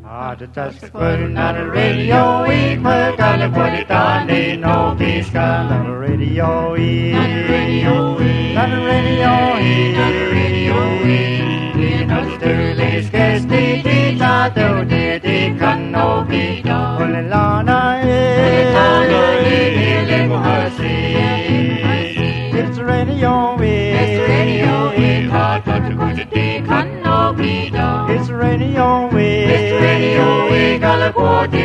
Just putting on the radio, we put on the body down, they know peace come on the radio, on the radio, on the radio, on the radio, you know the sterling scarce they did not do, they can no be done. When the Lana is, it's the radio, it's the radio, hard to go to the can no be done. It's the radio, it's the radio, California,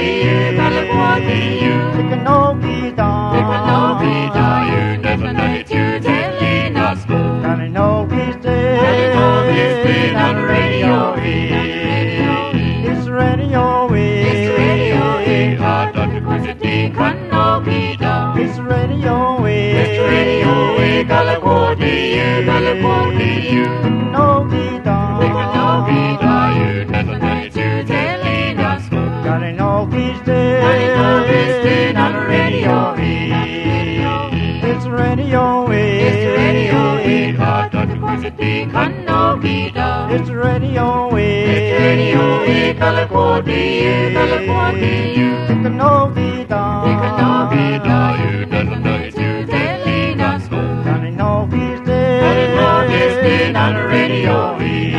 it can no be done. It can no be done. You never know it, you telling us. Can it no be still? Can it no be still on the radio? It's the radio, it's the radio, hard to go to the can no be done. It's the radio, it's the radio, California, it can no be done. It can no be done. You never know it, you telling us. Can it no be still? Can it no be still on the radio? It's the radio, it's the radio, hard to go to the can no be done. It's the radio, it's the radio, California, it can no be done. It can no be done. You never know it, you telling us. Can it no be still? Can it no be still on the radio?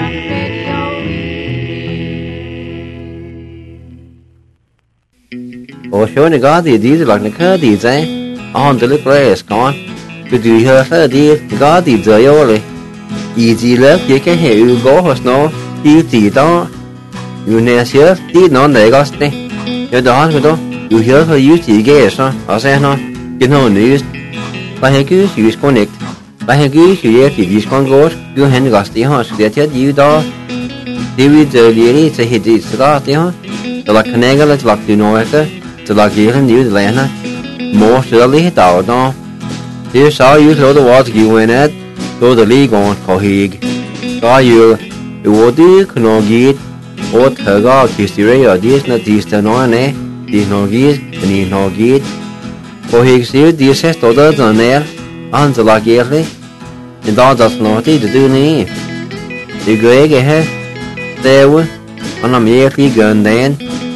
Ủa số này có gì đi là cái gì vậy? On the place con. Cứ đi hơi đi có gì rồi rồi. Easy love chỉ cái hệ ưu gỗ hoặc nó đi gì đó. Ưu nè xíu đi nó để có thế. Cho đó cái đó. Ưu hiếu thôi ưu chỉ cái sao? Ở xe nó. Cái nó news. Và hệ cứ use connect. Và hệ cứ use thì use con gỗ. Cứ hẹn gặp tí họ sẽ thiết ưu đó. Đi giờ đi sẽ hit gì đó tí họ. Đó là cái này là lạc từ nội cái. Đó là cái hình như là nó. More sẽ lý tạo đó. Thì sao ưu số đó thì quên hết. Tôi đã lý còn có hig. Có ưu. Ưu đi cái nó ghi. Ủa thở có kỳ sĩ rây ở đi nó tí sẽ nói nè. Tí nó ghi. Tí nó ghi. Có hig xíu tí sẽ tổ đó cho nè. Anh sẽ là cái lý. Thì đó là nó tí để tư ní. Thì ghế cái hết. Tèo. Anh làm gì khi gần đến.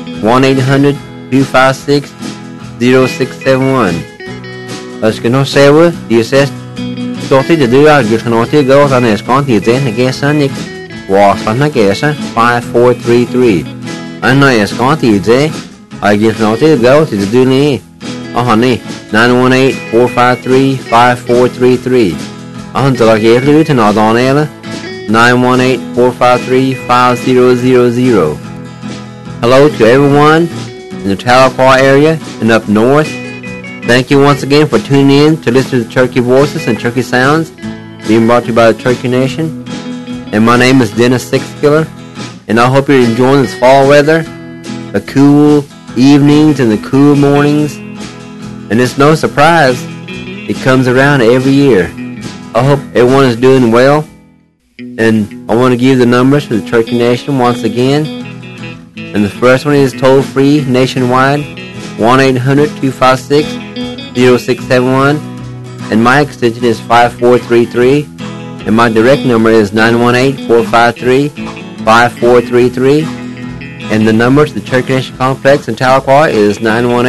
1-800-256-0671. Ở cái nó xe thì sẽ cho thấy được ra việc nó thì go ra này con thì dễ này cái sáng nhỉ wow sáng này cái sáng 5433 anh nói con thì dễ ở việc nó thì go thì được này này 918-453-5433 anh tự là cái lưu thì nó đó này là 918-453-5000. Hello to everyone in the Tahlequah area and up north. Thank you once again for tuning in to listen to Turkey Voices and Turkey Sounds, being brought to you by the Turkey Nation. And my name is Dennis Sixkiller, and I hope you're enjoying this fall weather, the cool evenings and the cool mornings. And it's no surprise, it comes around every year. I hope everyone is doing well, and I want to give the numbers for the Turkey Nation once again. And the first one is toll-free nationwide, 1-800-256-0671, and my extension is 5433, and my direct number is 918-453-5433, and the number to the Turkey Nation Complex in Tahlequah is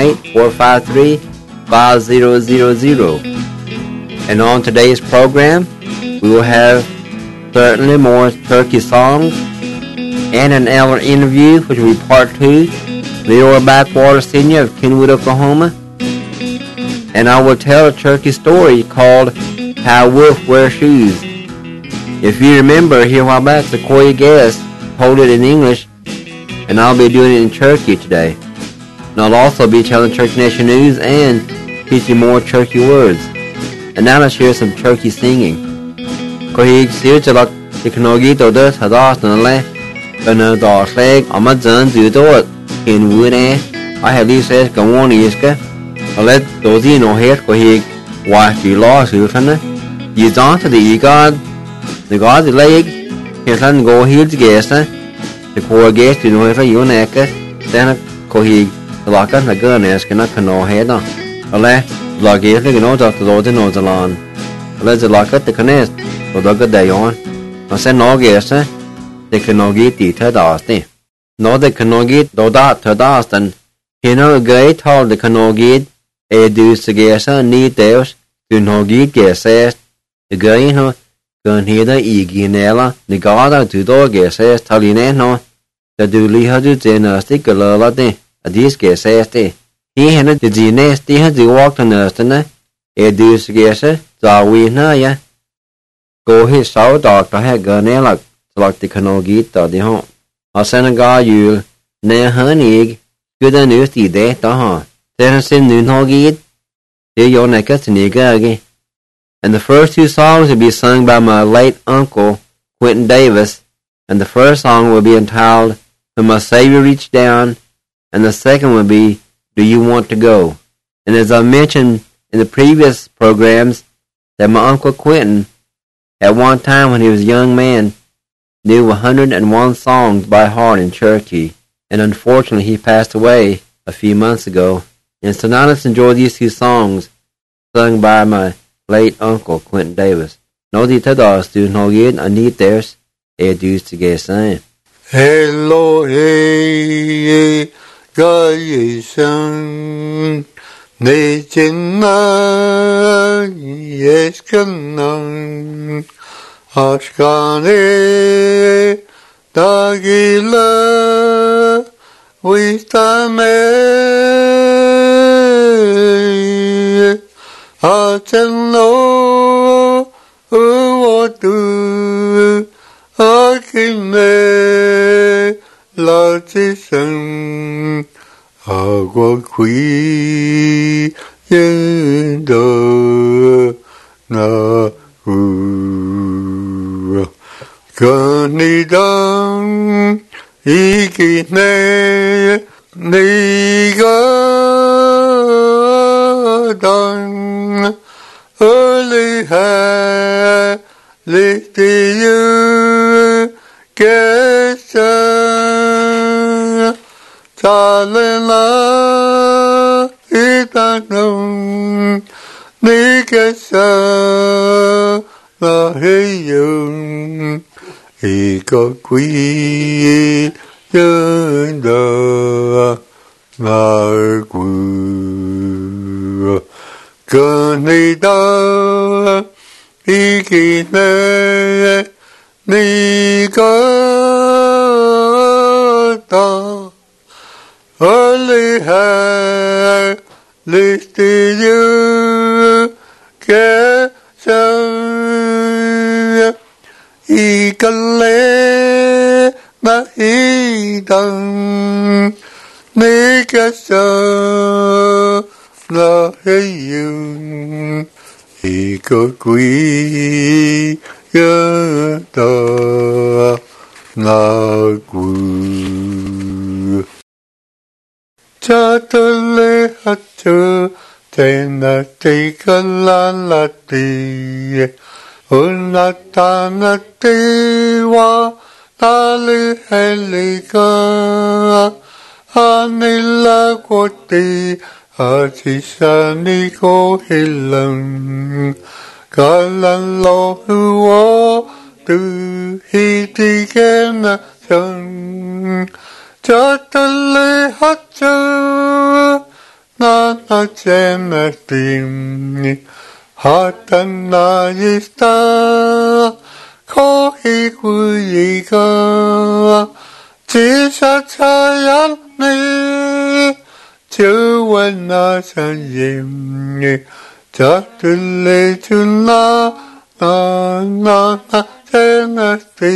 918-453-5000. And on today's program, we will have certainly more Turkey songs, and an hour interview, which will be part 2, Leroy Backwater Sr. of Kenwood, Oklahoma. And I will tell a Turkey story called How Wolf Wears Shoes. If you remember, here a while back, Sequoia Guest told it in English, and I'll be doing it in Turkey today. And I'll also be telling Turkey Nation news and teaching more Turkey words. And now let's hear some Turkey singing. Kohi siuchalak tiknogi to this hadas and a dog leg on my son to do it in wood. I have these says come on iska. I let those in no head for he watch you lost you can you don't to the god the god the leg his son go here to guess the poor guest you know if you neck then kohi the lock on the gun is cannot no head on a let log is you know that the road no the lawn let's lock at the connect for the good day on I said no guess they can no get the third Nó de canogit do dat tadastan. Hino gay tall de canogit du sagesa ni deus du nogit geses. De gay no gun hida iginela de gada du do geses taline no. Da du liha du zenastik galala de adis geses de. He hina de zines de ha du walk to nastana du sagesa zawi na ya. Go his saw doctor ha ganela like de canogit da de hon. A Senegal yul ne hanig good an usti de da. Then sin nun hogit de yo nekas nigagi. And the first two songs will be sung by my late uncle Quentin Davis, and the first song will be entitled When My Savior Reached Down, and the second will be Do You Want to Go. And as I mentioned in the previous programs, that my uncle Quentin, at one time when he was a young man, knew 101 songs by heart in Cherokee, and unfortunately he passed away a few months ago. And so now let's enjoy these two songs sung by my late uncle Quentin Davis. No di tadas du nogin anit theirs dus to get sang. Hello hey guy sang ne chenna yes kanan Ashkane Dagila Wistame Achenlo Uwatu Akine Lachisan Agwa Kui Yendo Na Ganidang ikine nigadang early ha litiyu kesa talena itanong nikesa lahiyung Ika kui yenda nargu Ganida ikine nigata Aliha listiyu kesa Ikale na hidang nikasa na heyung ikakui yata nagu Chatale hacha tena tikalalati Unatanatiwa tali helika Anila koti atisani ko hilang Kalan lo huwa tu hitikena chan Chatale hacha na chena tim Hatana yista kohi kuyiga Jisha chayan ni Chuwana sanyim Chatule chuna na tenasti.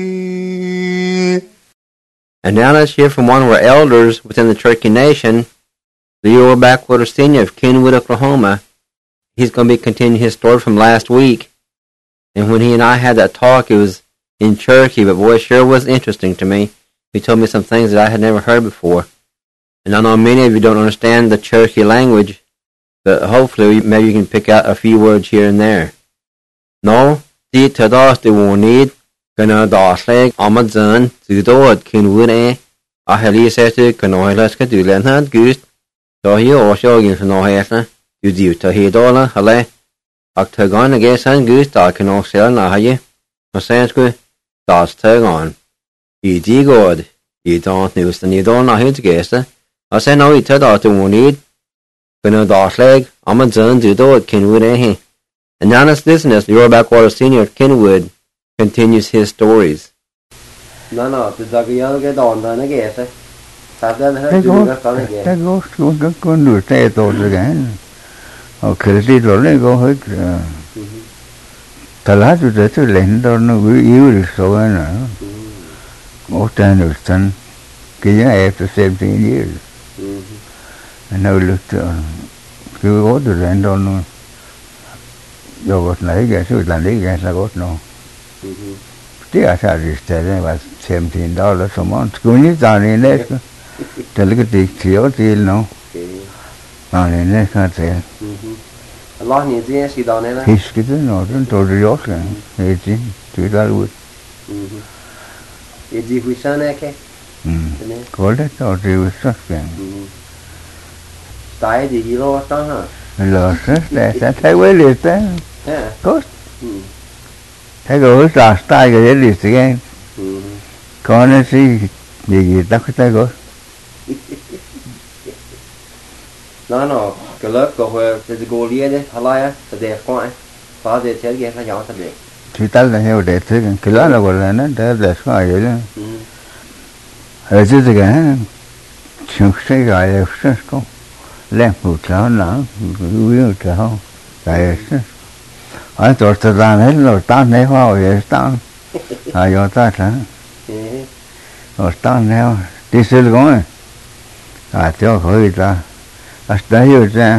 And now let's hear from one of our elders within the Cherokee Nation, Leo Backwater Senior of Kenwood, Oklahoma. He's going to be continuing his story from last week. And when he and I had that talk, it was in Cherokee, but boy, it sure was interesting to me. He told me some things that I had never heard before. And I know many of you don't understand the Cherokee language, but hopefully maybe you can pick out a few words here and there. No, di tadas de wonid, gana dasleg amadzan, zudod Kenwood a helisete kanoilaska dulenhad gust, so he also against no hesna. You do to hear dollar, hale. Octagon against and goose dark and all sell na haye. No sense good. Das tag on. You do good. I don't know the need on a guest. I say no, it out to one need. When a dog leg, I'm a turn to do it, Kenwood, eh? And honest listeners, your backwater senior Kenwood continues his stories. No, the dog young get on the guest. Have that They go to con đuổi xe tổ rồi cái họ khởi đi rồi này có hết thật là tôi thấy tôi lên đó nó yếu được số ấy nữa một trên được chân cái giá after 17 years nó lực cứ có được lên đó nó do gót này cái số là lấy cái là gót nó tí à sao được thế này là $17 số món cũng như tao này đấy thế là cái tiền thiếu tiền nó này này khác thế Allah ni dia si da ne his cái nó nó tôi rồi cái cái gì tôi đã luôn e di hui sana ke có lẽ tôi rồi sát cái tai di lo ta ha là sát để thấy quấy liệt thế ha có thấy rồi là style cái liệt cái còn nó gì ta có thấy rồi no cái lớp của hồi từ cô lia đấy halaya từ đẹp quá phá để chơi cái hay nhỏ thật đẹp thì ta là hiểu để thế cái lá là gọi là nó để sao vậy đó ở dưới cái chúng sẽ gọi là sẽ có làm một cháu nó uống cháu tại ở chỗ ta ra hết rồi ta này hoa vậy ta giờ ta hả rồi ta này đi xử con cho khỏi ta hasta yo ya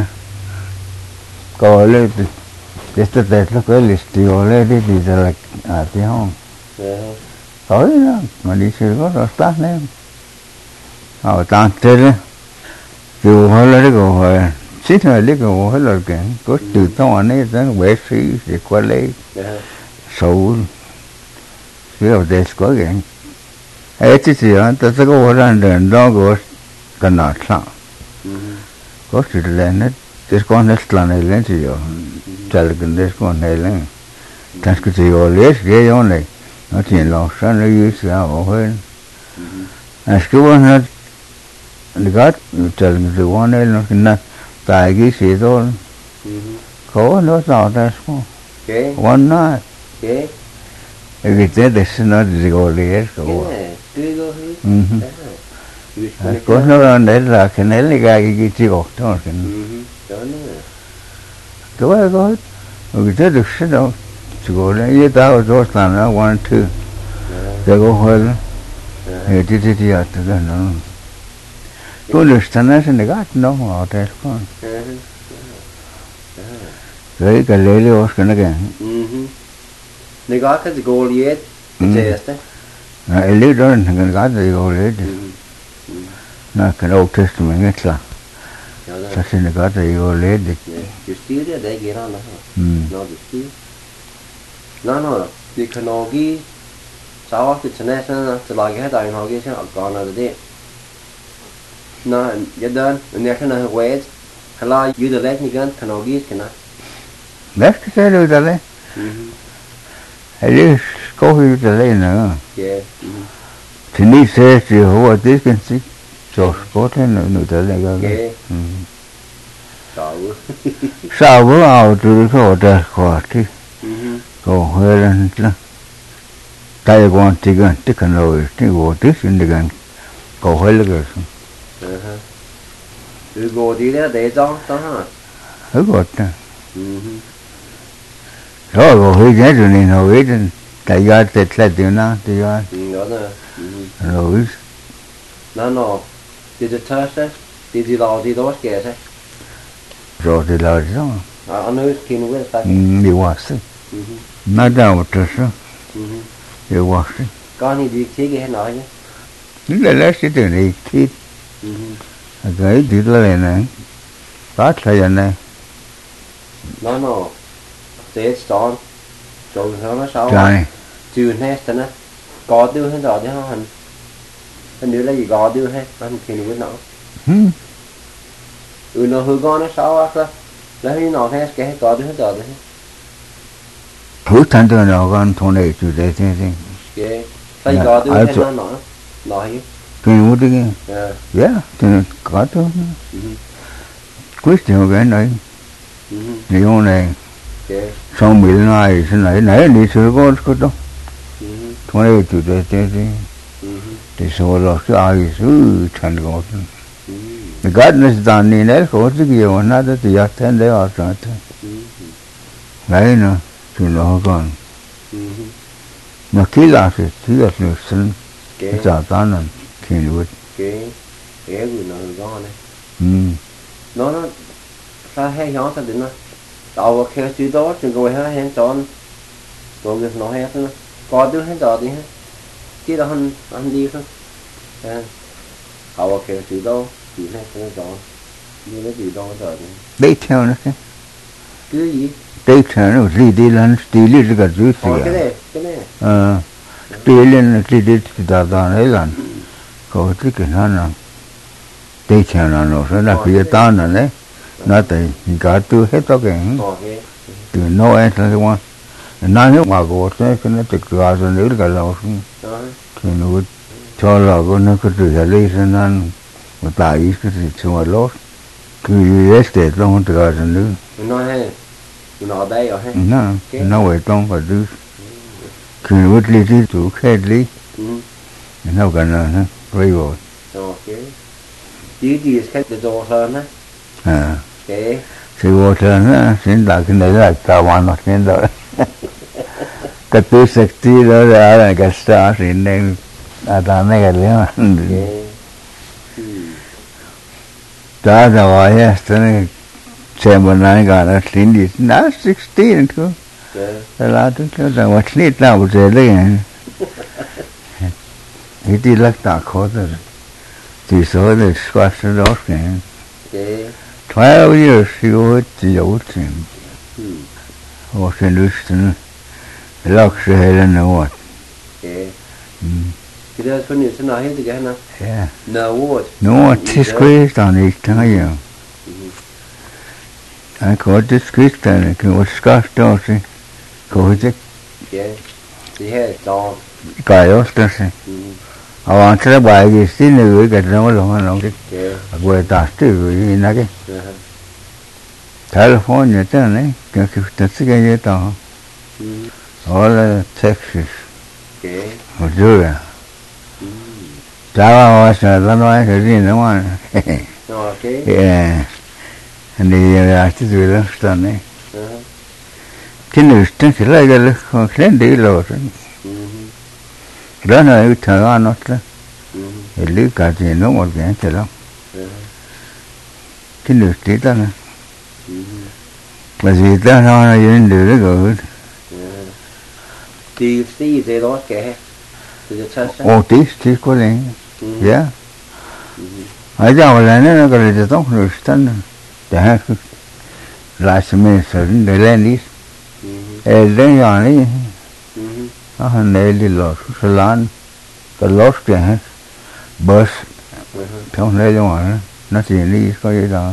cole este te lo que les digo le dice la a ti hon rồi đó mà đi xử có rồi ta này ta thế dù hơi là cái hồi xích là cái hồi là cái có từ tao anh ấy tới bể sĩ để qua lấy sầu cái đầu tiên có cái ấy thì ta sẽ có ra đường đó có cái nào sao có sự lên hết cái con hết là này lên thì rồi chạy cái con này lên cái gì rồi lấy cái đó này nó chỉ lo sáng nó dưới sao hơn cái con hết cái chạy cái con này nó cái tại cái gì đó khó nó sao đó one night cái thế để nó gì rồi lấy cái có nó để là cái này là cái gì đó thôi cái có cái thế được sẽ đâu chỉ có là như tao rồi là nó one two cái có hơi thì à từ đó nó tôi được sản xuất cái gắt nó họ thế con cái lấy liều cái này này gắt cái gì gọi liệt thế đấy lấy đó là cái gắt gì gọi liệt nó cái Old Testament nghe chưa ça c'est le gars de Yolet de Justitia de Giran no Justitia no the Kanogi South International to like head I know get out gone the day no you done the national wage hello you the let me gun Kanogi can I that's cái rồi đó đấy ấy có huy đó đấy nữa thì đi xe thì họ tới cái gì cho có thế nữa tới này cái sao bữa nào từ cái đó khỏi thì còn hơi lên đó tay quan thì gần tức là rồi thì vô tức xin được gần còn hơi là cái từ vô thì đó để cho đó hả hết rồi rồi hơi nhớ rồi này rồi ấy tại do tết là điều nào thì do rồi no did the test did you all did those guys rồi thì là sao anh nói kinh với ta điều quá sức nó đâu một chút sao điều quá sức con đi thế cái nói nhé những cái lá sĩ từ này thì cái gì đó này phát ra này no thế start rồi nó sao chưa hết thế này có tiêu hết rồi chứ không hình như là gì gò tiêu hết anh kinh với nó nó hư con nó sao á là khi nào hết cái có tiêu hết rồi đấy thử thành ra nó con thôn này chủ đề thế cái tay gò tiêu hết nó nói kinh vô đi yeah thì có thôi quyết điều cái này thì hôm nay xong bị này thế này đi chơi có đâu thôi này chủ đề thì số lo cái ai số thành có the garden is done in there có cái gì mà nó thì giờ thế đấy ở đó đấy nó thì nó còn mà khi là thì thứ là sinh giả tan là khi nữa cái người nó có này nó ra hay nhỏ thật đến nó tàu khi chú đó chúng tôi hay hẹn chọn rồi người nó hay nữa có đứa hay chọn đi hết kia đó anh đi thôi tàu khi chú đó chỉ hay không chọn như cái gì đó rồi đấy theo nó cái gì đấy theo nó đi lên đi cái gì cái này đi lên đi đào đấy là có cái nó đấy theo nó là phía ta nó đấy nó thì cả tôi hết tất cả từ Noel tới quan nó nếu mà có cái nó tự cả rồi nếu cả là thì nó cho là nó có từ đây cho nên một tại cái gì cho lót cứ để trong tự cả rồi nữa nó hay nó đây rồi hay nó về trong và đưa cứ vứt đi tủ khe đi nó gần là nó quay rồi tí cái đồ hơn á cái vô thường á xin là cái này là cả hoàn mặt nên rồi cái tu sakti đó là cái sao xin nên ta này cái liền ta rồi á thế xem bên này cả là xin đi na 16 thôi là tôi là what need now rồi đấy cái gì lắc ta khó rồi thì số là squash đó cái 12 years ago it's ocean. Ocean Houston. Locks ahead and what? Okay. Cái đó phân biệt nào hết thì cái nào? Yeah. No what? No what? This squeezed on each time. I caught this squeezed on it. It was scarf dorsey. Caught it. Okay. Thì hết đó. Cái đó dorsey. I want to buy this thing nữa cái nó luôn cái. Quay ta từ cái này cái. California thế này cái tất cả cái đó all Texas Missouri Tao sẽ nói cái gì nữa mà and the cái gì đó sao này cái này tính cái này cái không lên đi rồi đó là cái thằng nó đó cái lý cả gì nó một cái thế đó cái này tí đó này mà gì ta nói là những điều đó rồi thì thế đó kể tí có lẽ yeah ở đâu là nó có thể tốt được tân để lại xem mình sẽ để lên đi đến giờ này nó hành này đi lót sẽ lan cái lót cái bus trong đây đâu mà nó chỉ đi có gì đó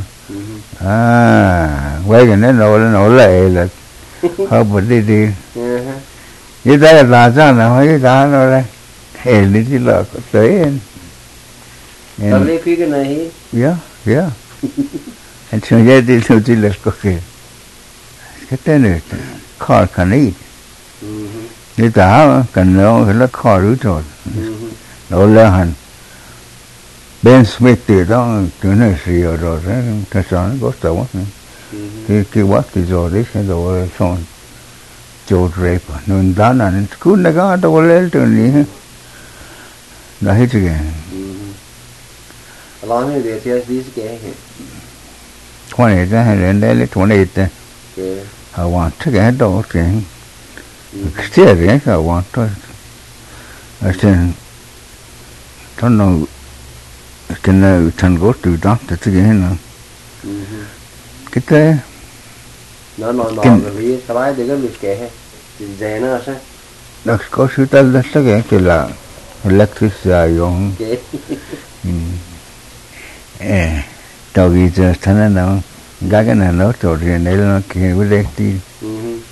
quay cái nó lệ là hợp đi như thế là sao nào mấy cái nó đây hèn đi là có tới tao lấy cái này yeah anh chưa nghe đi đâu đi là có cái tên này khó khăn ấy như ta cần nó khó rút rồi nó là hành Ben Smith thì đó cái này xìa rồi đấy cái sao nó có tàu cái what thì rồi đấy cái rồi xong Joe Draper nên đó là cứ nó có đâu lên từ này là hết rồi long như thế thì cái quan hệ ra hay lên đấy lấy quan hệ thế I want cái đó cái cái I want thôi I said don't know cái này thằng có từ đó từ cái này cái nó vì cái bài thì cái việc kể thì dễ nữa sao đó có sự ta là cái là electric dùng tao ghi cho thằng nào cái này nó trộn thì này là cái vấn đề thì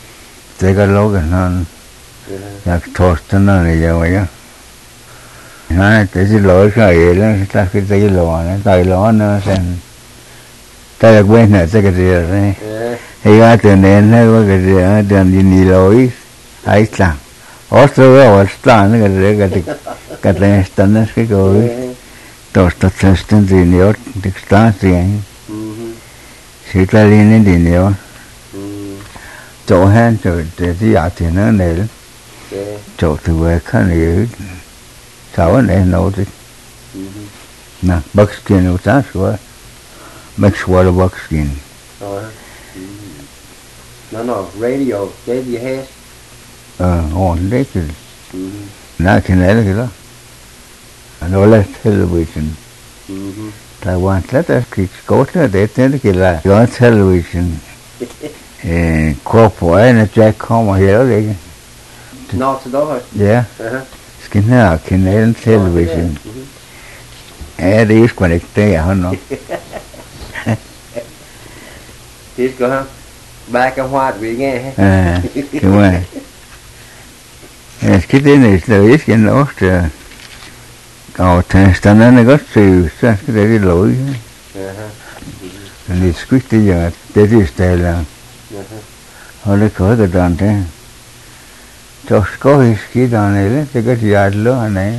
cái lỗ cái nó là thốt thằng này giờ vậy Nói tới cái lỗi cái gì đó ta cái lỗi nó tay lỗi nó xem ta được quên là cái gì rồi thì cái tiền này nó cái gì tiền gì nhiều lỗi ấy chẳng Australia Western cái này standard cái gọi tổ standard gì nhiều standard gì sự ta liên gì nhiều chỗ hen chỗ để gì à thì nó này chỗ từ về cái này sao này nấu thì nè buckskin nó ta số make sure buckskin nó radio cái gì hết on đấy thì nãy khi này là cái đó nó là television Taiwan let us go to để tên cái là có television có phải là Jack không hiểu đấy nó từ đó rồi yeah cái này television đi connected à nó tiếc cơ ha ba cái hoa bị nghe đúng rồi cái tên này là ít cái nó thì nó có sự cái đấy lỗi thì squeak thì giờ để đi stay là họ lấy khởi cái đàn thế cho có cái đàn này đấy thì cái gì lớn này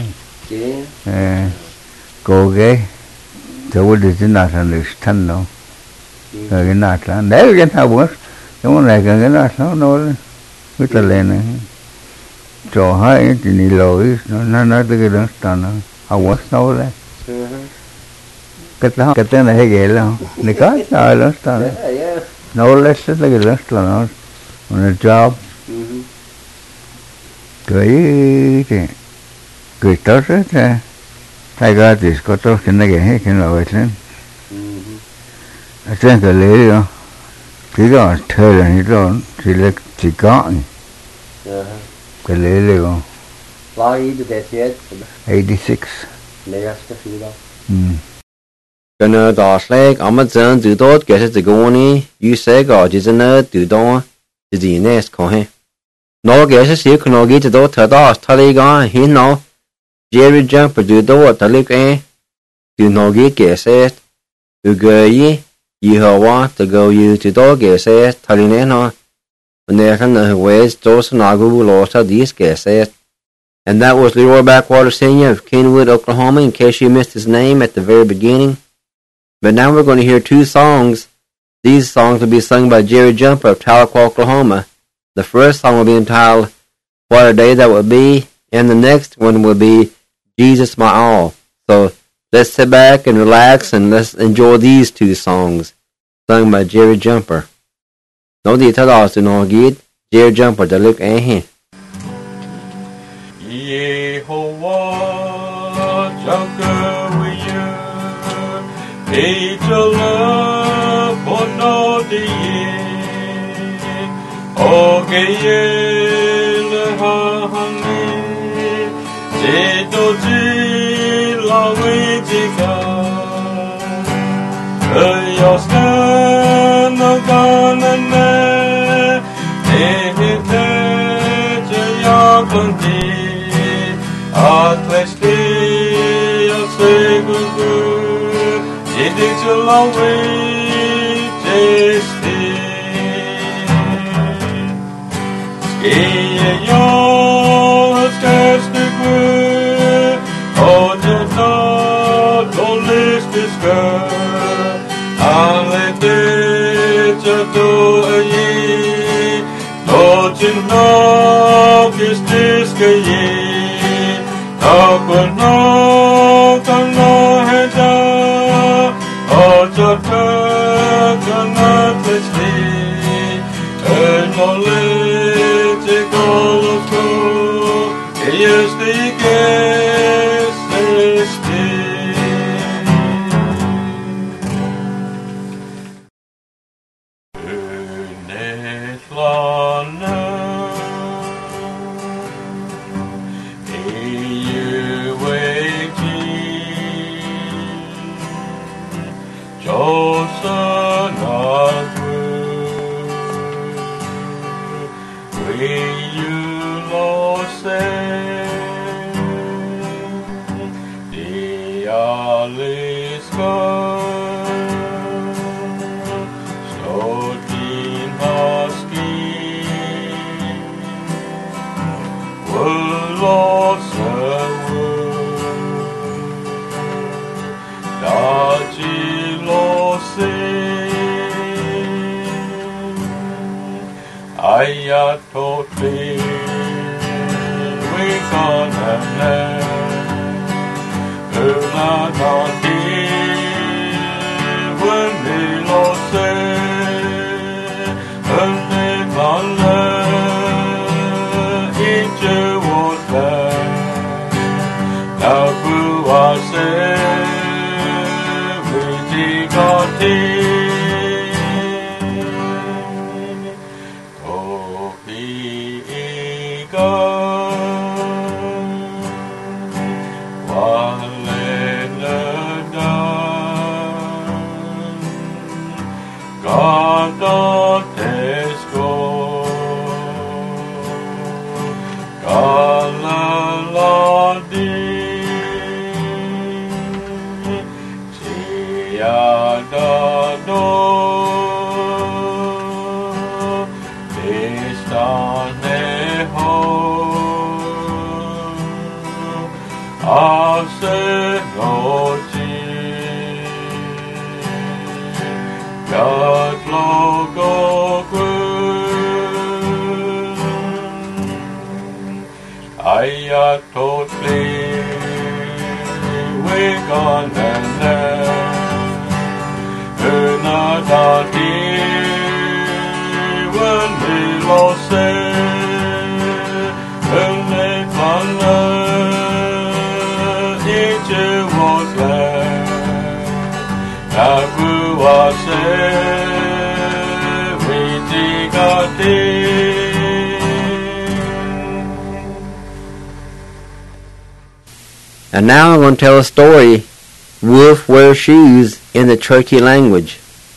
cô ghé cho cái gì nào thành được thân đâu cái nào là nếu cái nào bữa chúng này cái nào nó cái tờ lên này cho hai thì ni lỗi nó tới cái đó nó không có đấy cái tên này hay ghê lắm này có trời đó nó lấy cái đó nó job cười tốt rất là thay ra thì có tốt cái này hết cái nào vậy chứ trên cái lễ đó chỉ có thời là như đó chỉ có cái lễ luôn bao nhiêu tuổi đấy 86 lấy ra cái gì đó cái nơi đó sẽ ông mà dân từ đó cái sẽ cái này you say có chỉ dân nơi từ đó chỉ gì nè có hết nó cái sẽ xíu cái nó cái từ đó thở đó thở đi cái hiện nó Jerry Jumper từ đó thở đi cái từ nó cái sẽ từ cái Yehovah to go you to dog says Tarineno and there can the ways Joseph Nagu lost these says and that was Leroy Backwater Senior of Kenwood, Oklahoma, in case you missed his name at the very beginning. But now we're going to hear two songs. These songs will be sung by Jerry Jumper of Tahlequah, Oklahoma. The first song will be entitled What a Day That Will Be, and the next one will be Jesus My All. So let's sit back and relax and let's enjoy these two songs sung by Jerry Jumper. Nói gì thưa đó sự nói ghiết Jerry Jumper đã lực ấy hề. Yehovah cho cơ với you thì cho lỡ bốn nó đi ô cái lỡ hàng đi chỉ tôi chỉ là vì chỉ cả ơi yo sân nó còn nên để thế cho yo con đi Atlesti asegu Yedi çalawi testi Skiye yo skestiku Ojeta dolistiska Alete çato ayi Dojin nogistiska yi Akono kana heta Ojata kana testi Enole te koloko Eyesti gesesti Unetlana Wake Jaliska Stotin Haski Wolosewu Dajilose Ayatotli Wikanane Unadati Wenilose Unimale Ichewota Nabuase Witigati Ayatotli Wikanane Unadati Wenilose Unimale Ichewota Nabuase Witigati. And now I'm going to tell a story, Wolf Wears Shoes, in the Cherokee language.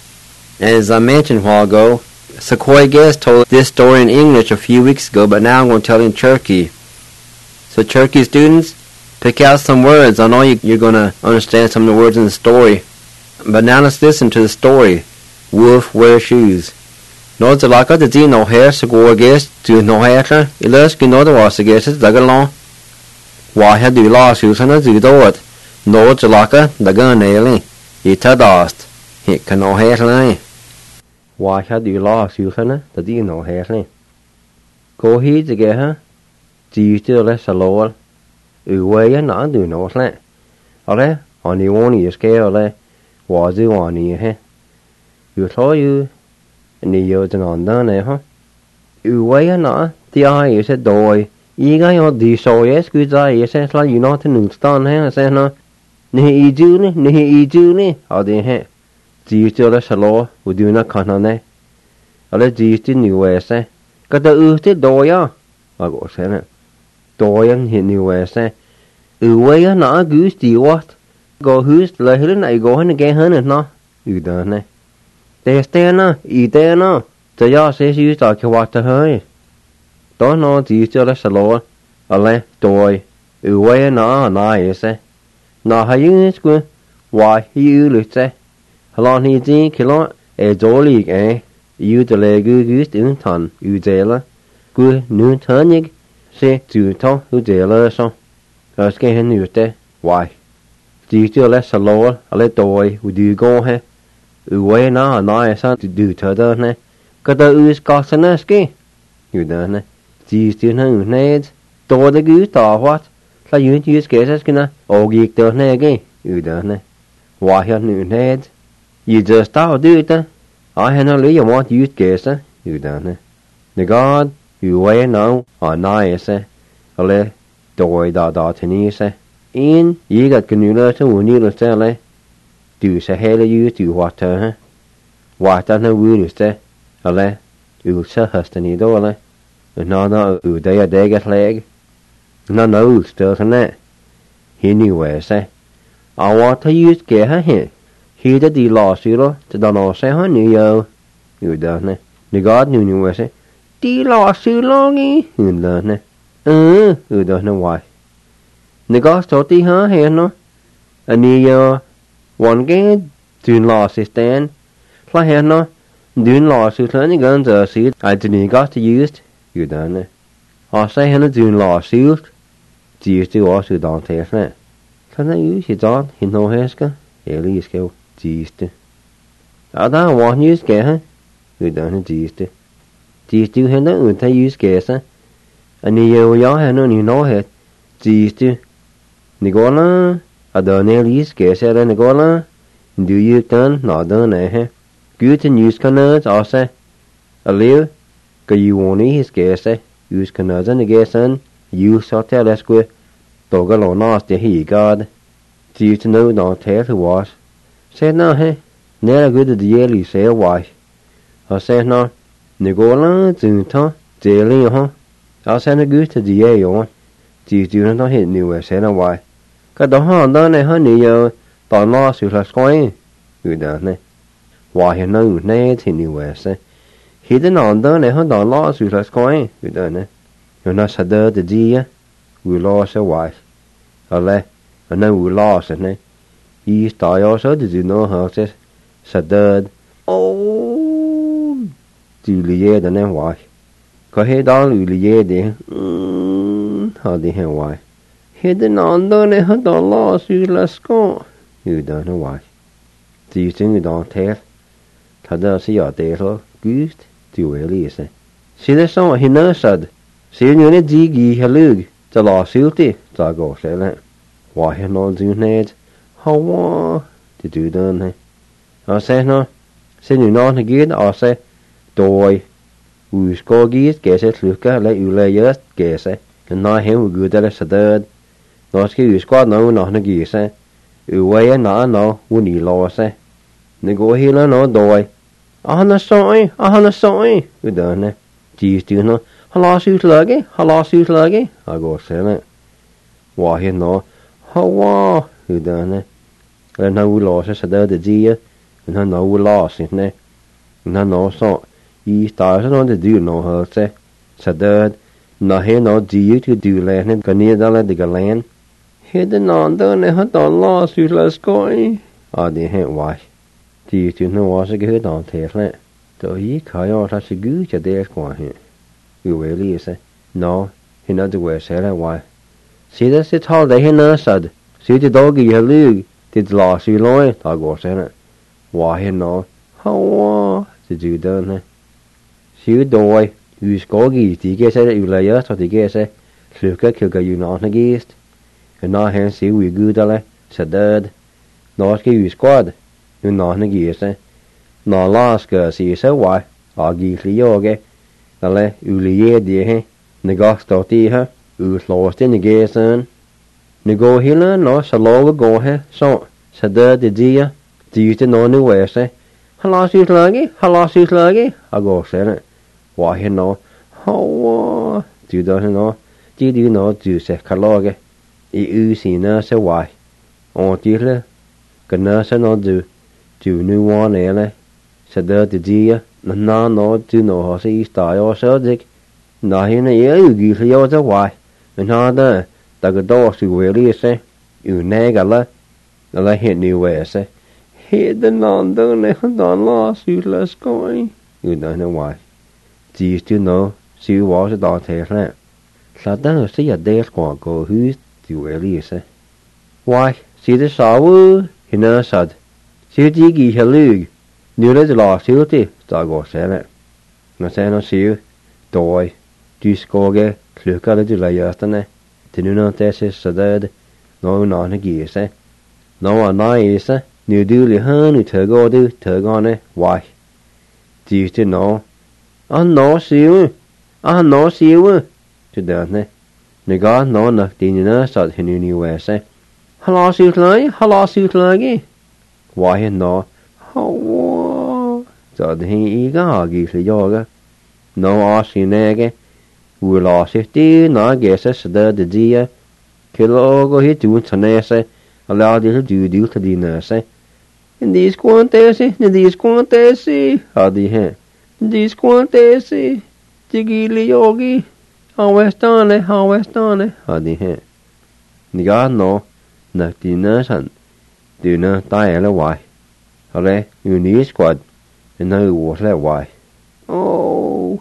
As I mentioned a while ago, Sequoia Guest told this story in English a few weeks ago, but now I'm going to tell it in Cherokee. So Cherokee students, pick out some words. I know you're going to understand some of the words in the story. But now let's listen to the story, Wolf Wears Shoes. Nóจะlaka the dino hair Sequoia Guest to no hair, ilas ki no the was guest dagalon. Why had you lost you son of it? No jalaka, the gun ailing. It had lost. It can no hairline. Why had you lost you son of the dino hairline? Go he to get her. Do you still less a lower? You way and not do no slant. Ole, on the one you scale, was you on here? You saw you, and the years and on done, huh? You way and not, the eye is a doy. Ý cái họ đi soi ấy cứ ra sẽ là you know thì nung stan hay sẽ nó nhi ý chữ nè ở đây hè chỉ cho là salo u đi na khăn này ở đây chỉ tin nhiều về sẽ cái đó thế đôi á ở cổ sẽ nè đôi anh hiện nhiều về sẽ vậy á nó cứ chỉ what go hứa lời hứa này go hơn cái hơn nữa nó đó này teste na ý tê na cho ya sẽ chỉ cho cái what thôi đó nó chỉ cho là salo ở đây đôi vậy nó nói sẽ nó hay như cái why you lựa sẽ lo ni chỉ cái lo chỗ lý cái yêu cho lệ cứ tiếng thần yêu dễ là cứ nương thở nhỉ sẽ chịu thâu yêu dễ là sao ở cái hình như thế why chỉ cho là salo ở đây đôi đi go he vậy nó nói sao thì được thở đó này cái đó is có sao nữa cái như đó này chỉ tiếng hơn này đôi đó cứ tỏ hoạt là những cái cái na ogik đó này cái như đó này why hơn như này you just start do it I had no lý want use case you done the god you way now or nice ale đôi đó thì ní sẽ in ý gật cái nữa chứ muốn như là sẽ lấy từ sẽ hay là you từ water ha water nó vui được sẽ ale you sẽ hết ní đó ale nó ở đây cái leg nó nấu stir thế này he knew where sẽ I want to use cái ha he he đã đi lò xíu đó thì đó nó sẽ hết nhiều người đó này người God nhiều người sẽ đi lò xíu lo nghe người đó này người đó nó hoài người God số tí hả hè nó anh đi one cái tuyên lò sẽ stand là hẹn nó tuyên lò sự lớn như gần giờ sự I didn't got to use you done họ sẽ hẹn nó tuyên lò sự chỉ sự ở sự đòn thế này cái này use thì đó thì nó hết cả at least kêu chỉ ở đó want use cái ha you done chỉ hẹn nó người ta use cái sao anh yêu gió hẹn nó nó hết chỉ Nicola ada nelis kese Nicola do you can no da ne he good to use canards ase a live ka you woni his kese use canards and gesan use hotel esque to ga lo nas de he god do you to know no tell who was said no he never good the yearly say why I said no Nicola zin ta daily ho I said a good to the year on do you not hit new say no why cái đó họ đó này hơn nhiều tao lo sự là coi người đó này hòa hiện nơi này thì nhiều vậy sao khi đến họ đó này hơn tao lo sự là coi người đó này rồi nó sẽ đỡ được gì á người lo sẽ hoài ở đây ở nơi người lo sẽ này ý tao ở số thì nó họ sẽ đỡ từ lìa đó này hoài có hết đó lìa để họ đi hàng hoài Hidden on the head of law, you let's go. You don't know why. Do you think you don't tell? Tada see your tail, good, do really say. See the song he knows said. See you need jiggy halug, the law silty, the go say that. Why he not do need? How did you done? I say no. Say you not again, I say, doy. We score geese, guess it, look at let you lay just guess it. And not him good at a third. Nó cái ủy squad nó gì sao? Uwe nó muốn đi lo sao? Nếu có hi nó đòi, nó soi, cái đó nè, chỉ nó, lo suy lagi, go sao nè, hòa hi nó, cái đó nè, lên nó lo sao đỡ được gì á, nó lo sao nè, nó sao, ý ta sao nó được nó hơn sao đỡ, nó hay nó gì thì được lên nên cái này đó là được lên. Hidden on the head of law, you let's go. Det här var. Det är nog också gud on till. Då gick jag att se gud jag det går här. You really say. No, he not the way say that why. See this it all they hinna said. See the dog you lug. Did last you loy. I go say that. Why he no. How did you done here? See the boy. You skogi. The guess that you lay us or the guess. Look at you not against. Nó hẹn xíu ủy gư đó là sẽ đợt nó cái ủy squad nhưng nó gì sẽ nó lo cái gì sẽ hoài ở gì lý do cái đó là ủy lý gì hết nó có đầu tiên ha ủy lo trên cái sơn nó go hi là nó sẽ lo cái go hết so sẽ đợt thì gì á chỉ cho nó như vậy sẽ hello xíu lagi à go sẽ này hoài hết nó how chỉ đó nó chỉ đi nó chỉ sẽ khá lo cái xí nó sẽ hoài chỉ là cái nó sẽ nó chịu như hoa này này sẽ đỡ thì gì á nó chịu nó họ sẽ tải ở sở dịch nó hiện nay gì thì do sẽ hoài nó đó ta cái đó sự về đi sẽ này cái là hiện nhiều về sẽ hiện đến non đó này hắn đó lo sự là coi đó nó hoài chỉ chịu nó sự hóa sẽ đỏ thế này là đó sẽ là để qua cô hứa chịu về đi sẽ why see the saw he no said see the gi helug nu le la silti ta go sẽ nó sẽ nó siêu đôi du skoge klukka det la göstane till nu när det är så där nó gi sẽ nó nej sẽ nu du le han nu tör gå ne why du till nó nó siêu till det ne nu ga nó nak din na så att nu ni sẽ hello siêu lagi why nó så det är iga gi för jag nó asinege ula sitti na gesa sada de dia kilo go hit du tanese alla de du tadina se in these quantesi hadi he these quantesi tigili yogi hawestane hadi he niga no naktina san Do na die la why. Hale, you need squad. And now what la why. Oh.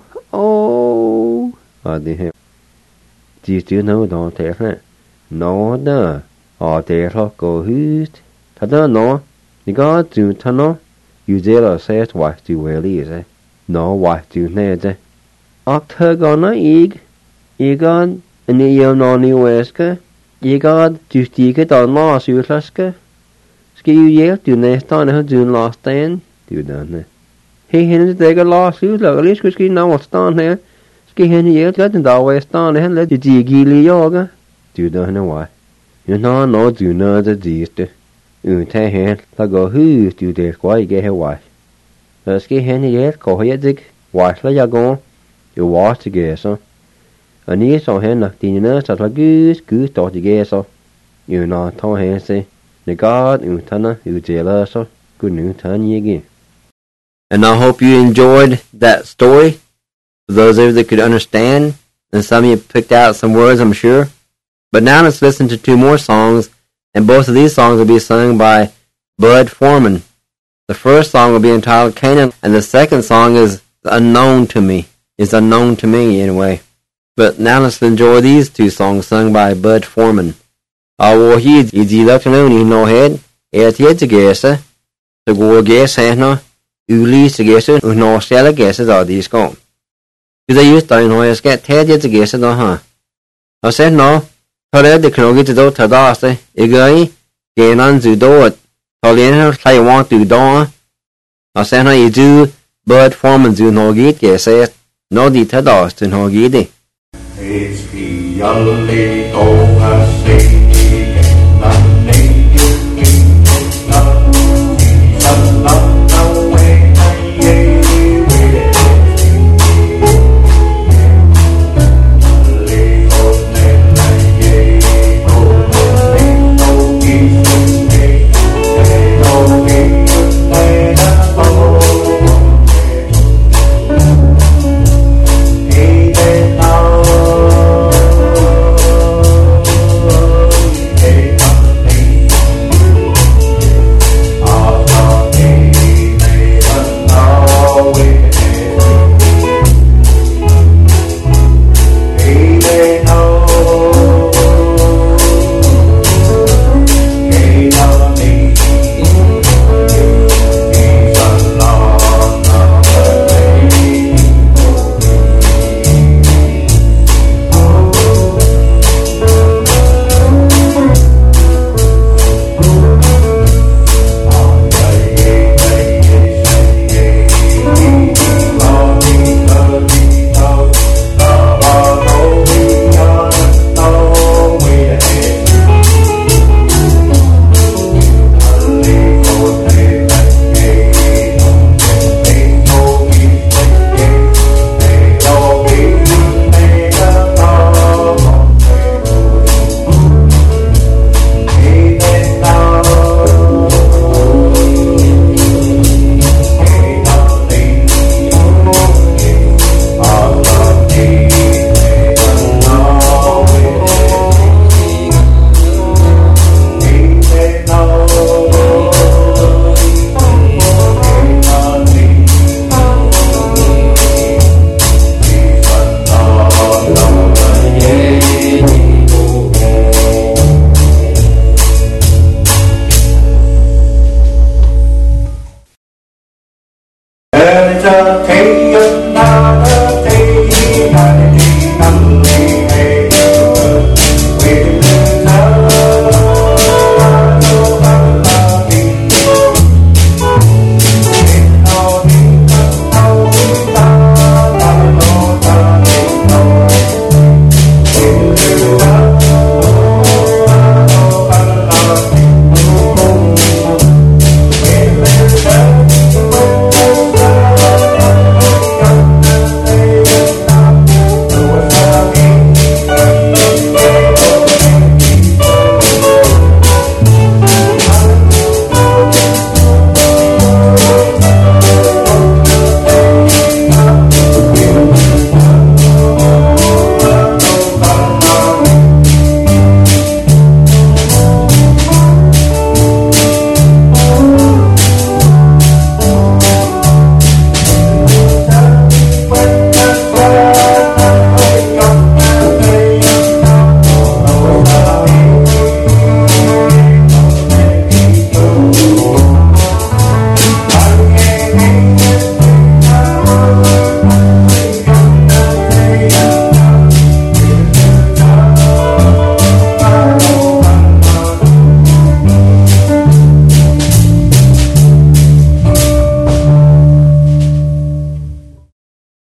Đi heo. Chỉ chưa nấu đó thế này. Nó đó. Thế là có hút. Thật đó nó. Ni có chú thân nó. You did là sẽ why chú về lý thế. Nó why chú nè thế. Thơ có nó ý con. Anh yêu nó ni wes cơ. Ý con chú tí cái đó nó sư lắm cơ. Ski you yell chú nè tao nè chú lost then. Chú đó nè. Hey hen det är la slut la lis ski nå stan här. Ski hen yell lat den där stan här let ju gili yoga. Du då henne why. You know no du no the diste. Te hen la go hu du det quite ge why. Ski hen yell ko hedig why la ya go. You watch to ge så. Ani så hen la dinne så la gus då de ge så. You know to hen se. Ne god utana utela så. Good nu tan yegi. And I hope you enjoyed that story. For those of you that could understand, and some of you picked out some words, I'm sure. But now let's listen to two more songs, and both of these songs will be sung by Bud Foreman. The first song will be entitled Canaan, and the second song is Unknown to Me. It's unknown to me, anyway. But now let's enjoy these two songs sung by Bud Foreman. Well, he's looking in no head. It's yet to guess, to go guess, no. Ulis to guess it, no shell guesses all these go. Because I used to know I get Ted to guess it, huh? I said no. Told the Knogi to do to das, a guy, gain on to do it. Told the I want to do. I said, no, you do, but Foreman do no get, guess it. No, the Tadas to no get it. It's the only overseas.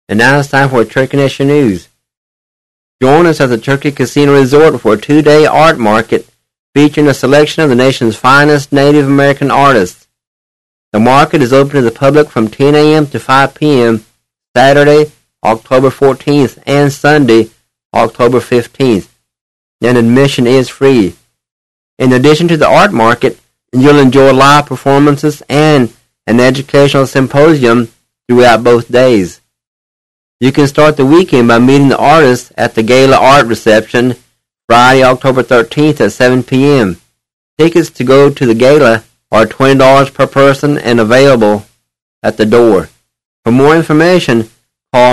And now it's time for Turkey Nation News. Join us at the Turkey Casino Resort for a 2-day art market featuring a selection of the nation's finest Native American artists. The market is open to the public from 10 a.m. to 5 p.m. Saturday, October 14th, and Sunday, October 15th, and admission is free. In addition to the art market, you'll enjoy live performances and an educational symposium throughout both days. You can start the weekend by meeting the artists at the Gala Art Reception Friday, October 13th at 7 p.m. Tickets to go to the gala are $20 per person and available at the door. For more information, call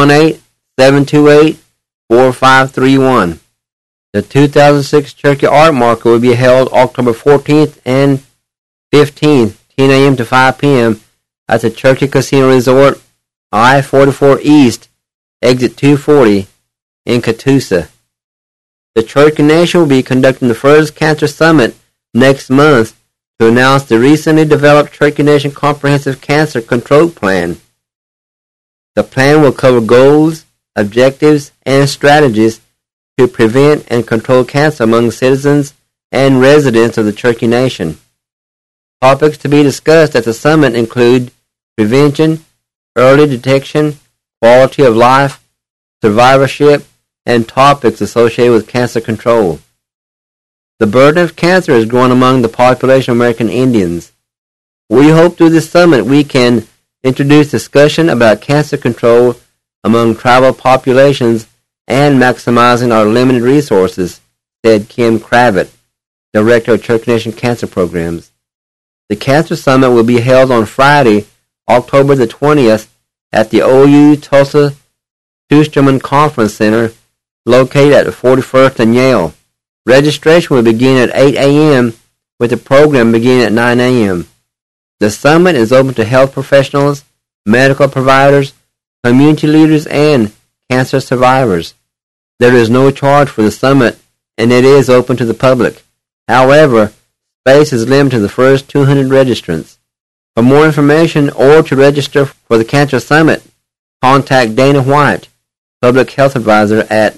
918-728-4531. The 2006 Turkey Art Market will be held October 14th and 15th, 10 a.m. to 5 p.m. at the Turkey Casino Resort, I-44 East, Exit 240 in Catoosa. The Turkey Nation will be conducting the first Cancer Summit next month to announce the recently developed Turkey Nation Comprehensive Cancer Control Plan. The plan will cover goals, objectives, and strategies to prevent and control cancer among citizens and residents of the Turkey Nation. Topics to be discussed at the summit include prevention, early detection, quality of life, survivorship, and topics associated with cancer control. The burden of cancer is growing among the population of American Indians. We hope through this summit we can introduce discussion about cancer control among tribal populations and maximizing our limited resources, said Kim Kravitz, Director of Turkey Nation Cancer Programs. The Cancer Summit will be held on Friday, October the 20th at the OU Tulsa Schusterman Conference Center located at 41st and Yale. Registration will begin at 8 a.m. with the program beginning at 9 a.m. The summit is open to health professionals, medical providers, community leaders, and cancer survivors. There is no charge for the summit, and it is open to the public. However, space is limited to the first 200 registrants. For more information or to register for the Cancer Summit, contact Dana White, Public Health Advisor at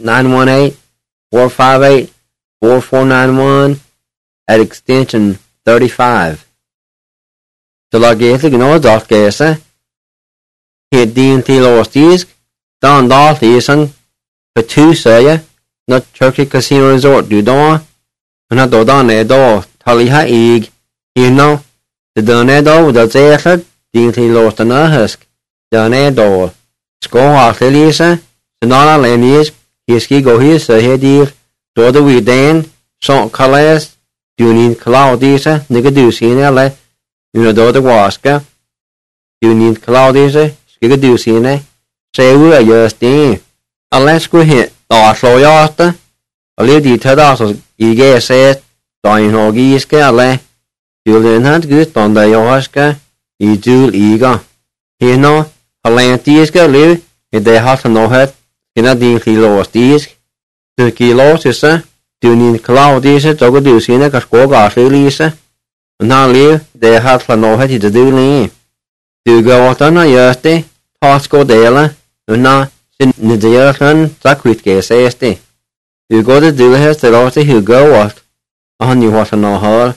918-458-4491 at extension 35. The logistic and all dot gesa hit Dean Theolostisk, Don Dalthison, Catoosa, not Turkey Casino Resort, Dudon, and not Dodon Edo, Taliha Ig, the Donedo with the Zethad, Dean Theolostana Husk, Donedo, Score Lisa, Sonala Lenius, Hiski go here, so headir, Dodo we Dan, Sont Calais, Dunin Claudisa, Nigadusi in LA, Dodo Waska, Dunin Claudisa, Skigadusi in a, say we are just in. Unless we hit, Oslo Yasta, a lady Tadasos, Ige said, Dine Hogiska, Ale, Julian had good on the Yohaska, Ijul Iga. He no, Alantiska live, if they have no head, in a dinky lost disk. Turkey lost is a, Dunin Claudis, Togodusina, Cascoga, Lisa. Now live, they have no head to do lean. Do go out on a yesterday, Tosco Dela, and now. Nidirhan Zakwitke says you go to do has the Rossi who go what on you what no hall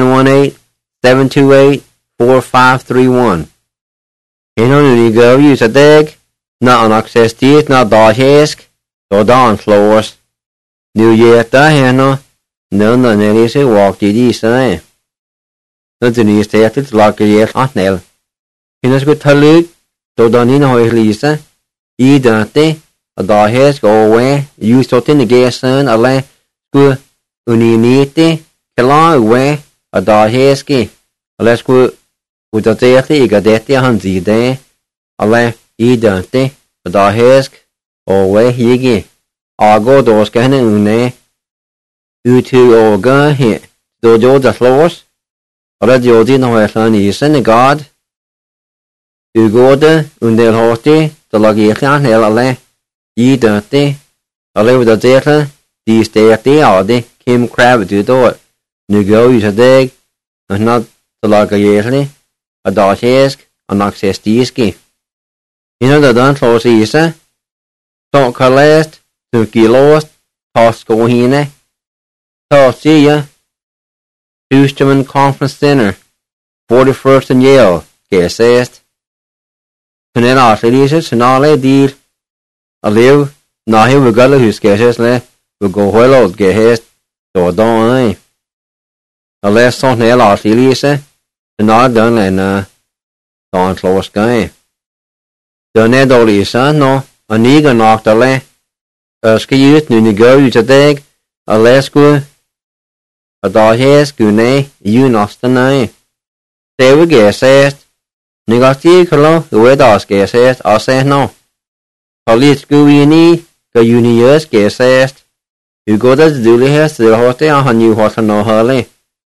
918-728-4531. You go use a dig, not on access teeth, not dodgesk, or down floors. New Year Dahano, none of Nelly's walk the east and the new stated like a year on nail. In a good taluk, do Donino Lisa. Idante, a dahes go away, use to tin the gason, a lay, go uninite, Kalan away, a daheski, a let's go with the deathly, Gadeti, a hunzi day, a lay, Idante, a dahesk, away, yigi, a go dos cannon une, you two or gun here, dojo the floors, a red yodin or a son is in the god. You go there, under hosty. The logistian hele I dirty, a live the data, these dirty or the Kim Crab to do it. You go use a dig, and not the logistian, a dodgesk, an access diski. the done close isa. Don't collect to kilos. Toss go hine. Toss ya. Houston Conference Center. 41st and Yale. Guessest. Tunen Australia. Sonale deal. A live. Now here we go. Who's guesses le. We go well out. Guess. So don't. A less something else. Australia. Not done and don't close guy. Done it all is no. A nigger knocked a lay. Ski youth, nu go you to dig. A less good. A dog has good nay. You not the nay. They will get said. Nigger color, the way does get said. I say no. A little go you need. Go you need yours get said. You go to the duly has to the hotel on you what to know hurly.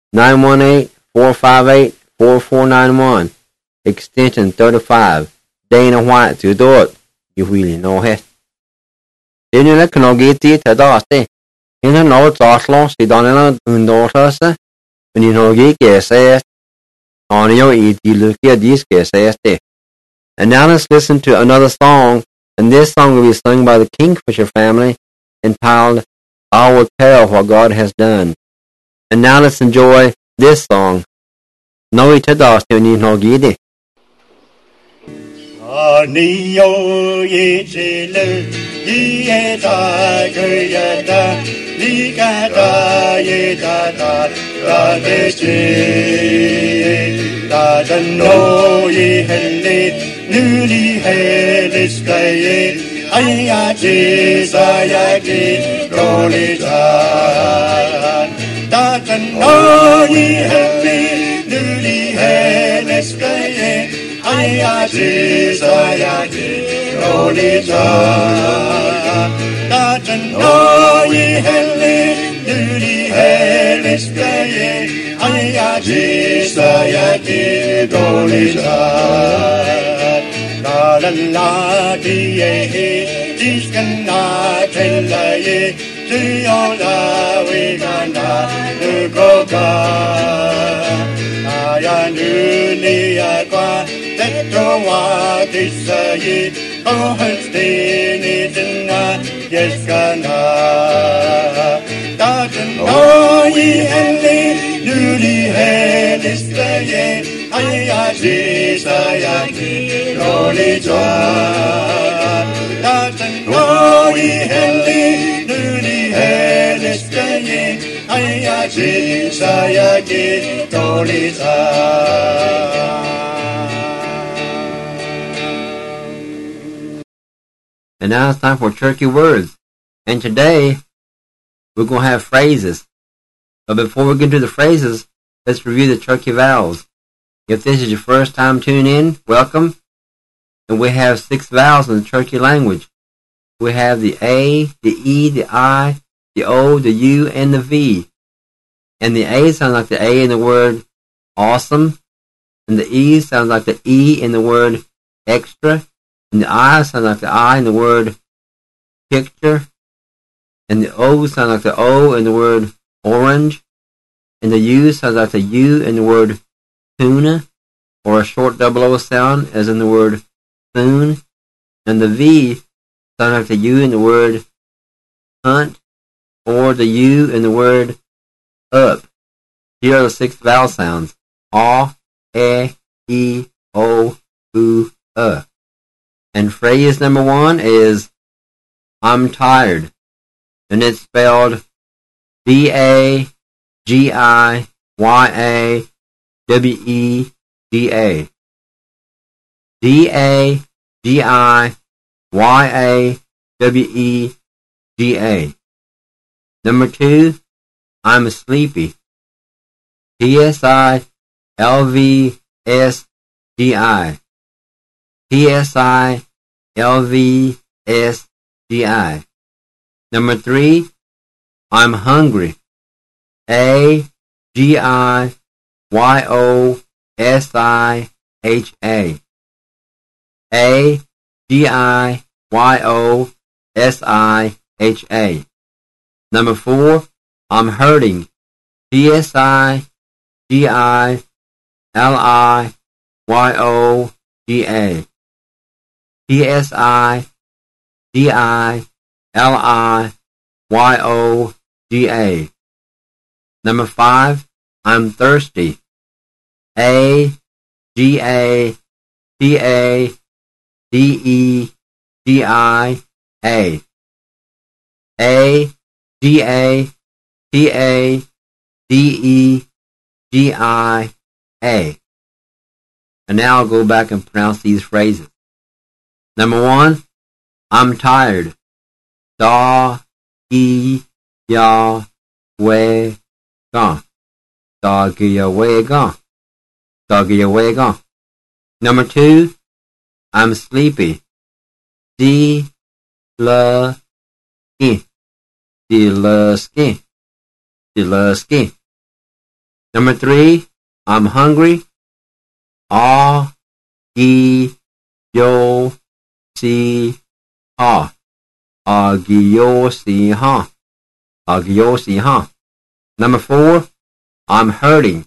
918-458-4491. Extension 35. Dana White to do it. You really know it. Then you can get it to the in a note Oslo, see Donald and daughters. When you know get says on your eat, you look at these says. And now let's listen to another song, and this song will be sung by the Kingfisher family, entitled I Will Tell What God Has Done. And now let's enjoy this song. No each other you know get it. Nio ye chile ye ta ke ya ta li ka ta ye ta ta ta de chi ta den no ye hele nu li hele sky ai ya chi sa ya ki ro li ta ta den no ye hele nu li hele sky Aya Jisayaki Rolita Tatan Noyi Heli Nudi Helis Gaye Aya Jisayaki Rolita La Diye Diskana Telaye Tiola Wigana Nukoka Aya Nuni Aqua Tetrowa Kisayi, oh, Stini Dina, yes, Kana. Datan Noyi Heli, Nudi Helis Gaye, Ayaji Sayaki, Roli Joa. Datan Noyi Heli, Nudi Helis Gaye, Ayaji Sayaki, Roli Joa. And now it's time for Turkey Words. And today, we're going to have phrases. But before we get into the phrases, let's review the Turkey vowels. If this is your first time tuning in, welcome. And we have 6 vowels in the Turkey language. We have the A, the E, the I, the O, the U, and the V. And the A sounds like the A in the word awesome. And the E sounds like the E in the word extra. And the I sounds like the I in the word picture. And the O sounds like the O in the word orange. And the U sounds like the U in the word tuna, or a short double O sound as in the word soon. And the V sounds like the U in the word hunt, or the U in the word up. Here are the 6 vowel sounds. A, E, O, U, And phrase number 1 is, I'm tired. And it's spelled D-A-G-I-Y-A-W-E-D-A. D-A-G-I-Y-A-W-E-D-A. Number 2, I'm sleepy. T-S-I-L-V-S-D-I. T-S-I-L-V-S-D-I. Number 3, I'm hungry. A-G-I-Y-O-S-I-H-A. A-G-I-Y-O-S-I-H-A. Number 4, I'm hurting. T-S-I-G-I-L-I-Y-O-G-A. T-S-I-G-I-L-I-Y-O-G-A. Number 5, I'm thirsty. A-G-A-T-A-D-E-G-I-A. A-G-A-T-A-D-E-G-I-A. And now I'll go back and pronounce these phrases. Number 1, I'm tired. Da-E-Ya-We-Ga. Da-Ge-Ya-We-Ga. Da-Ge-Ya-We-Ga. Number 2, I'm sleepy. D-L-E. D-L-E. D-L-E. Number 3, I'm hungry. A-G-Yo-Si-Ha. A-G-Yo-Si-Ha. A-G-Yo-Si-Ha. Number 4, I'm hurting.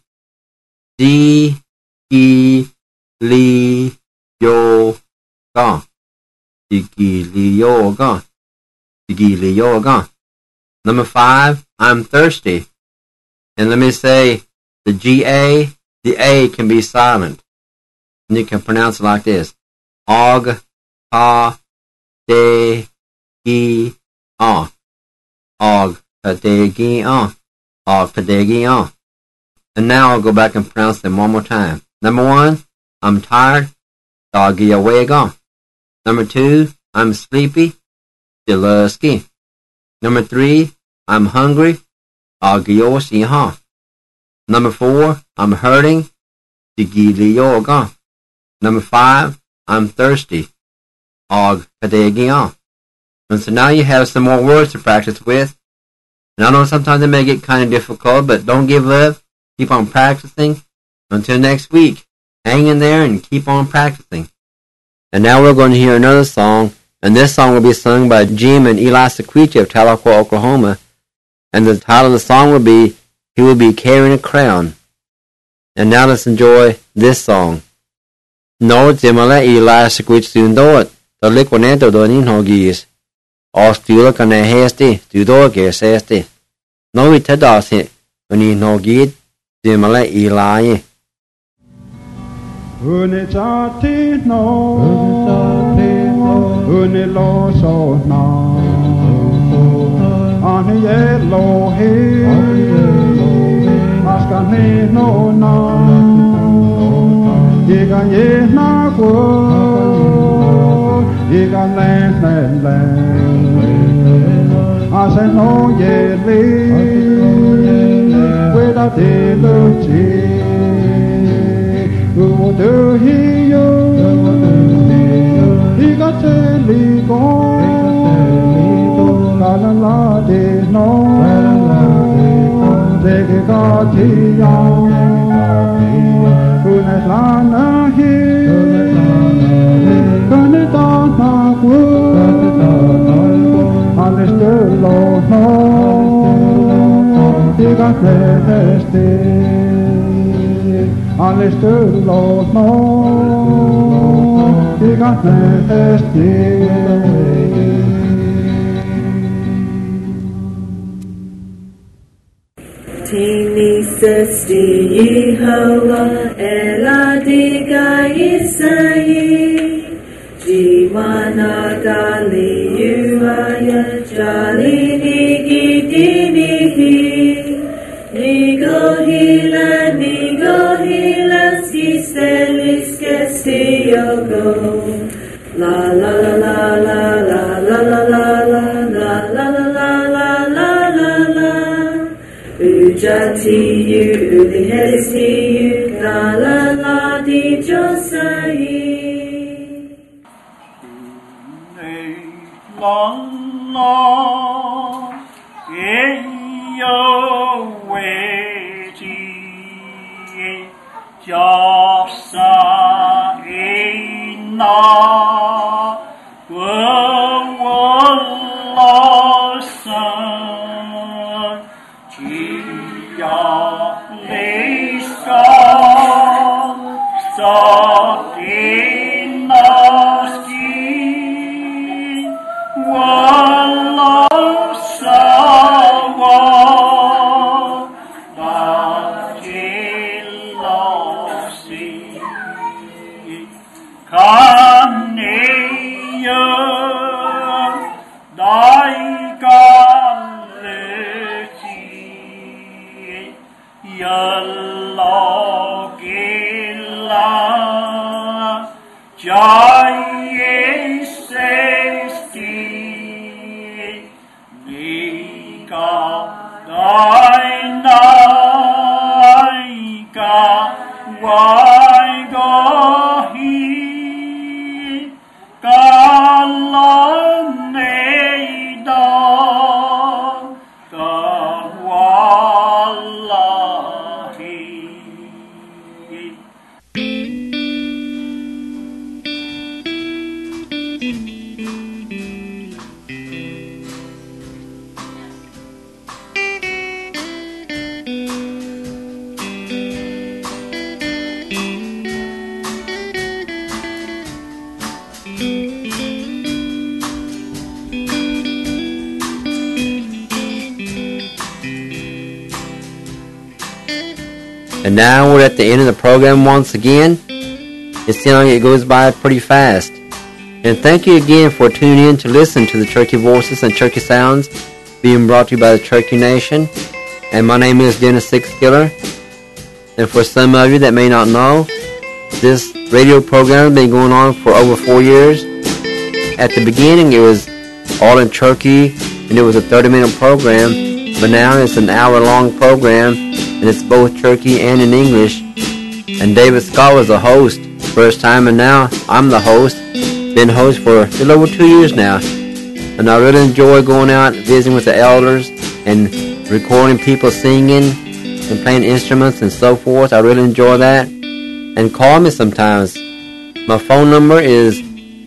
D-E-Li-Yo-Ga. D-E-Li-Yo-Ga. D-E-Li-Yo-Ga. Number 5, I'm thirsty. And let me say, the G-A, the A can be silent. And you can pronounce it like this. Og, ha, de, gi, ah. Og, ka, de, gi, ah. Og, ka, de, gi, ah. And now I'll go back and pronounce them one more time. Number 1, I'm tired. Da, gi, ya, we, ga. Number 2, I'm sleepy. Diluski. Number 3, I'm hungry. Agio, si, ha. Number 4, I'm hurting. Digilioga. Number 5, I'm thirsty. Og, kadegia. And so now you have some more words to practice with. And I know sometimes they may get kind of difficult, but don't give up. Keep on practicing. Until next week, hang in there and keep on practicing. And now we're going to hear another song, and this song will be sung by Jim and Eli Sequetia of Tahlequah, Oklahoma. And the title of the song will be, He Will Be Carrying a Crown. And now let's enjoy this song. No Jimala Eli Sequetia Dundot, the Liquaneto Donin Hogis. Or Stula Cane Hasty, Tudor Gasasti. No Itados it, when you no gid, Jimala Eli. Unitati no, unilo so no, on yellow hill, askani no no, yiga ye na go, yiga land, I say no ye live, without the Who do he you? He got telly go. La la la de no. Take a got young. Who has lana here? Gonna down my wood. Understood Lord no. He got rested. Understood, Lord, no, He got nasty. Tini thirsty Yehovah, Eladiga Yisai, Jimana Gali Uaya, Jali Nigi Dinihi. Nigo hila, si selis Castillo La la la la la la la la la la la la la la la la la Ujati you, ulihesi you, la la la di Josai. Jasa ina wawalasan Jia lesa sa inaski And now we're at the end of the program once again. It seems like it goes by pretty fast. And thank you again for tuning in to listen to the Turkey Voices and Turkey Sounds being brought to you by the Turkey Nation. And my name is Dennis Sixkiller. And for some of you that may not know, this radio program has been going on for over 4 years. At the beginning it was all in Turkey and it was a 30-minute program, but now it's an hour-long program and it's both Turkey and in English. And David Scott was the host first time, and now I'm the host. Been host for a little over 2 years now. And I really enjoy going out visiting with the elders and recording people singing and playing instruments and so forth. I really enjoy that. And call me sometimes. My phone number is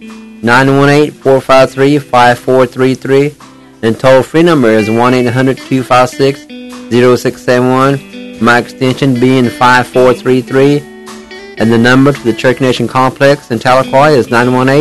918-453-5433 and toll-free number is 1-800-256-0671, my extension being 5433, and the number to the Turkey Nation Complex in Tahlequah is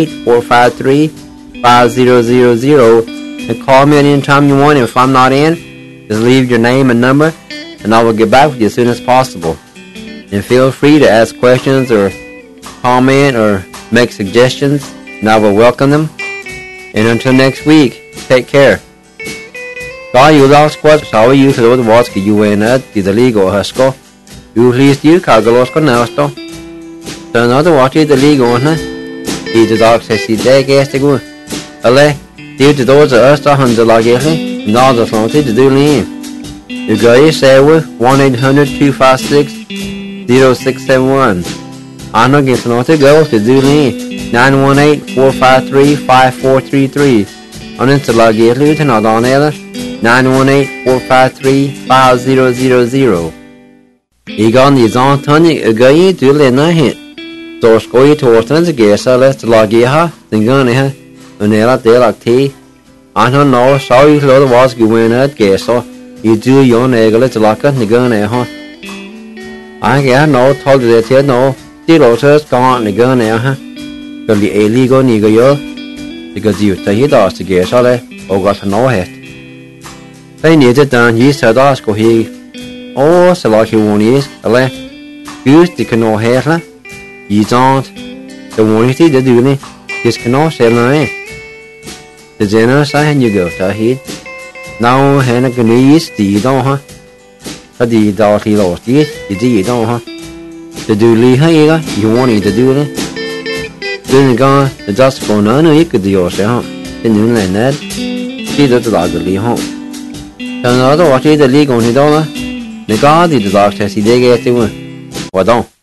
918-453-5000, and call me at any time you want. If I'm not in, just leave your name and number and I will get back with you as soon as possible. And feel free to ask questions or comment or make suggestions, and I will welcome them. And until next week, take care. Có yêu đó squat sáu yêu thì đối với cái yêu này thì the legal has có yêu list yêu cả cái los có nào đó. Thì nó đó watch the legal ha. Thì the dog says he day guess the go. Ale, tiêu thì đối với us đó hơn the log ấy. Nó đó xong thì do liền. You guys say with 1-800-256-0671. I know get no to go to do liền. 918-453-5433. On into log ấy lưu thì nó đó này 918-453-5000. Igan is on Tony again to Lena hit. So score to Orton's guess, let's log ha, the gun ha, and they like tea. I don't know, sorry, Lord was going at guess, so you do your nigger, let's lock up the gun huh? I get no, told you that no, the rotors gone the gun huh? Because the illegal nigger yo, because you say he does to guess, or got no head. They need it done, he said, ask he. Oh, so like you want is, ale, use the canoe hair, you don't, the one to do it, this canoe sail line. The generous and you go to heat. Now, Hannah can use the don't, huh? But the dog he lost it, you don't, huh? The do Lee Hager, you wanted to do it. Then gone, the dust for none of you could do yourself, the new land that, see the dog Lee home. Another watch the league on the dollar. The guard the dog says he did get to one. Well, don't.